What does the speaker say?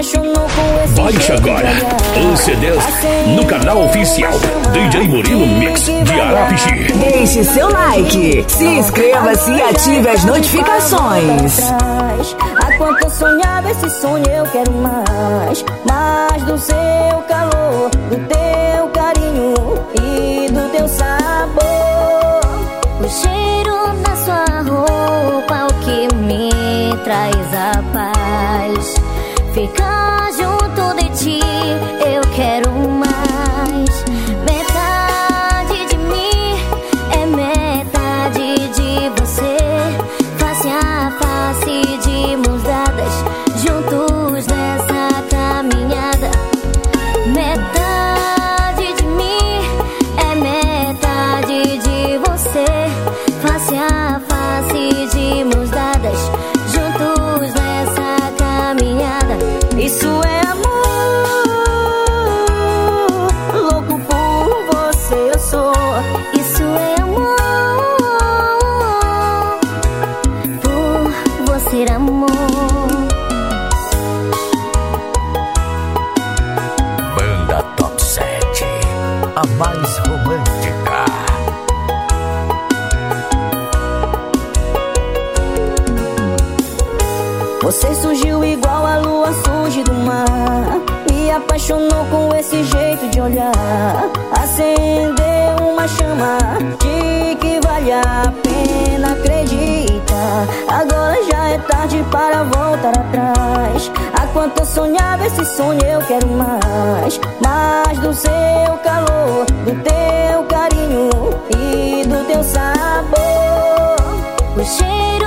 apaixonou com esse Baixe jeito agora de olhar. os CDs no canal oficial DJ Murilo Mix de Arapixi. Deixe seu like, se inscreva-se e ative as notificações. Há quanto eu sonhava esse sonho, eu quero mais. Mais do seu calor, do teu carinho e do teu sabor. O cheiro da sua roupa, o que me traz a paz. Ficar junto de ti, eu quero mais. Metade de mim é metade de você. Face a face, de mãos dadas, juntos nessa caminhada. Metade de mim é metade de você. Face a face, de mãos dadas, juntos nessa caminhada. Isso é amor, louco por você eu sou. Isso é amor, por você amor. Banda Top 7, a mais romântica. Você surgiu igual a lua surge do mar. Me apaixonou com esse jeito de olhar. Acendeu uma chama de que vale a pena acreditar. Agora já é tarde para voltar atrás. Há quanto eu sonhava esse sonho, eu quero mais. Mais do seu calor, do teu carinho e do teu sabor. O cheiro